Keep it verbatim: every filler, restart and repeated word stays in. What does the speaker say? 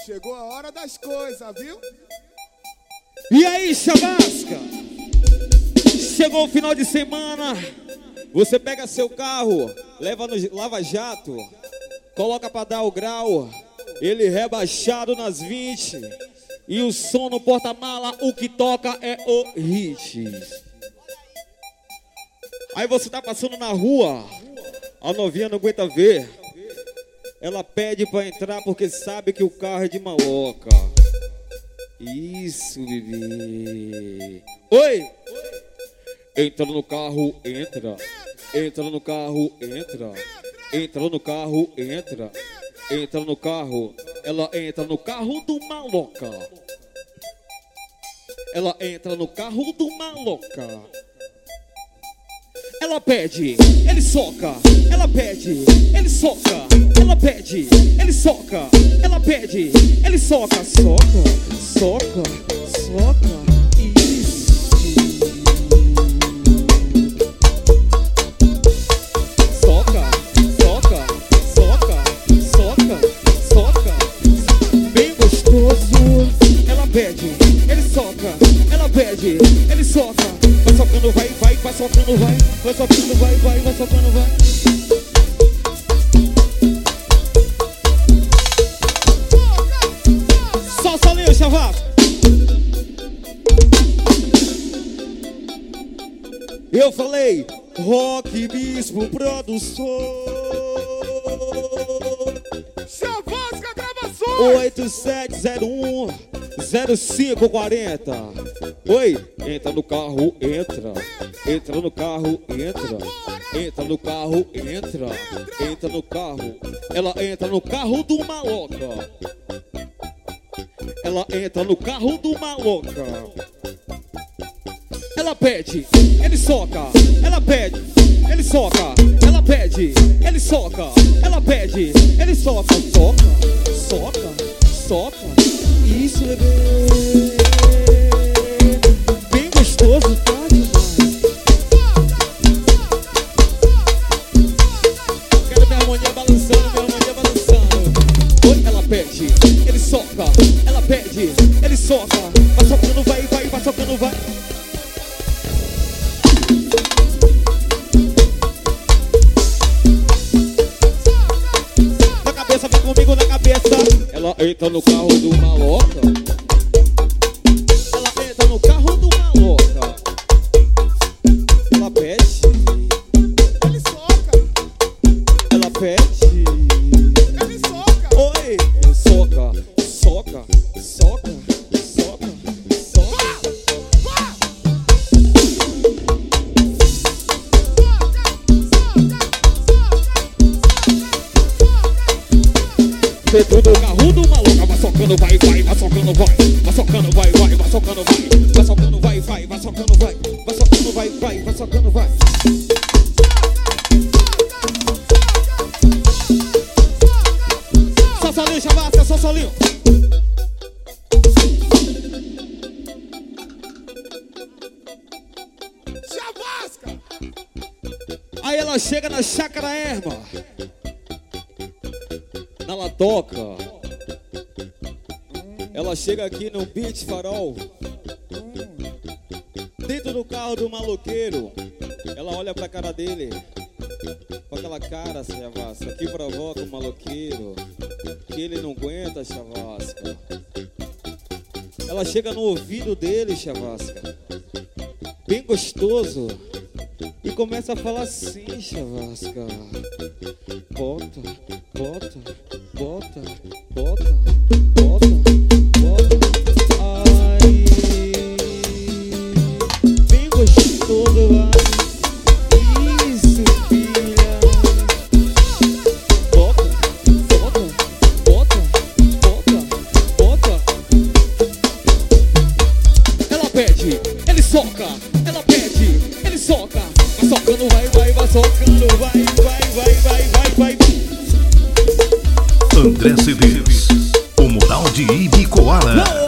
Chegou a hora das coisas, viu? E aí, Chavasca? Chegou o final de semana. Você pega seu carro, leva no Lava Jato, coloca pra dar o grau, ele rebaixado nas vinte. E o som no porta-mala, o que toca é o hit. Aí você tá passando na rua, a novinha não aguenta ver. Ela pede pra entrar porque sabe que o carro é de maloca. Isso, bebê. Oi! Entra no carro, entra. Entra no carro, entra. Entra no carro, entra. Entra no carro. Ela entra no carro do maloca. Ela entra no carro do maloca. Ela pede, ele soca. Ela pede, ele soca. Ela pede, ele soca. Ela pede, ele soca. Soca, soca, soca. Isso. Soca, soca, soca, soca, soca. Bem gostoso. Ela pede, ele soca. Ela pede, ele soca. Vai socando, vai, vai, vai socando, vai. Vai socando, vai, vai, vai socando, vai. Só solinho, Chavasca. Eu falei, Rock Bispo Produção. Chavasca Gravações. oito sete zero um zero cinco quatro zero. Oi, entra no carro, entra. Entra no carro, entra. Entra no carro, entra. Entra no carro. Ela entra no carro do maloca. Ela entra no carro do maloca. Ela pede, ele soca. Ela pede, ele soca. Ela pede, ele soca. Ela pede, ele soca. Soca, soca, soca. Isso, bebê. Bem gostoso, tá demais. Quero minha harmonia balançando, minha harmonia balançando. Oi, ela pede, ele soca. Ela pede, ele soca. Vai socando, vai, vai, vai socando, vai. Na cabeça, vem comigo na cabeça. Ela entra no carro do maloca. Ela entra no carro do maloca. Ela pede, Ele soca. ela pede. Ele soca. Oi, soca, soca, soca, soca, soca. Dentro do carro do maluco, vai socando, vai, vai, vai socando, vai, vai socando, vai, vai, vai socando, vai, vai socando, vai, vai, vai socando, vai, vai socando, vai, vai, vai socando, vai. Só solinho, Chavasca, só solinho. Chavasca. Aí ela chega na Chácara Erma. Na Latoca. Ela chega aqui no Beach Farol. Dentro do carro do maloqueiro. Ela olha pra cara dele. Com aquela cara, Chavasca, que provoca o maloqueiro. Que ele não aguenta, Chavasca. Ela chega no ouvido dele, Chavasca. Bem gostoso. E começa a falar assim, Chavasca. Bota, bota, bota, bota, bota, bota. Ai, bem gostoso, ai. Isso, filha. Bota, bota, bota, bota, bota. Ela pede, ele soca. Ela pede, ele soca. Vai socando, vai, vai, vai socando, vai, vai, vai, vai, vai, vai. André Cedeiros, o mural de Ibicoara.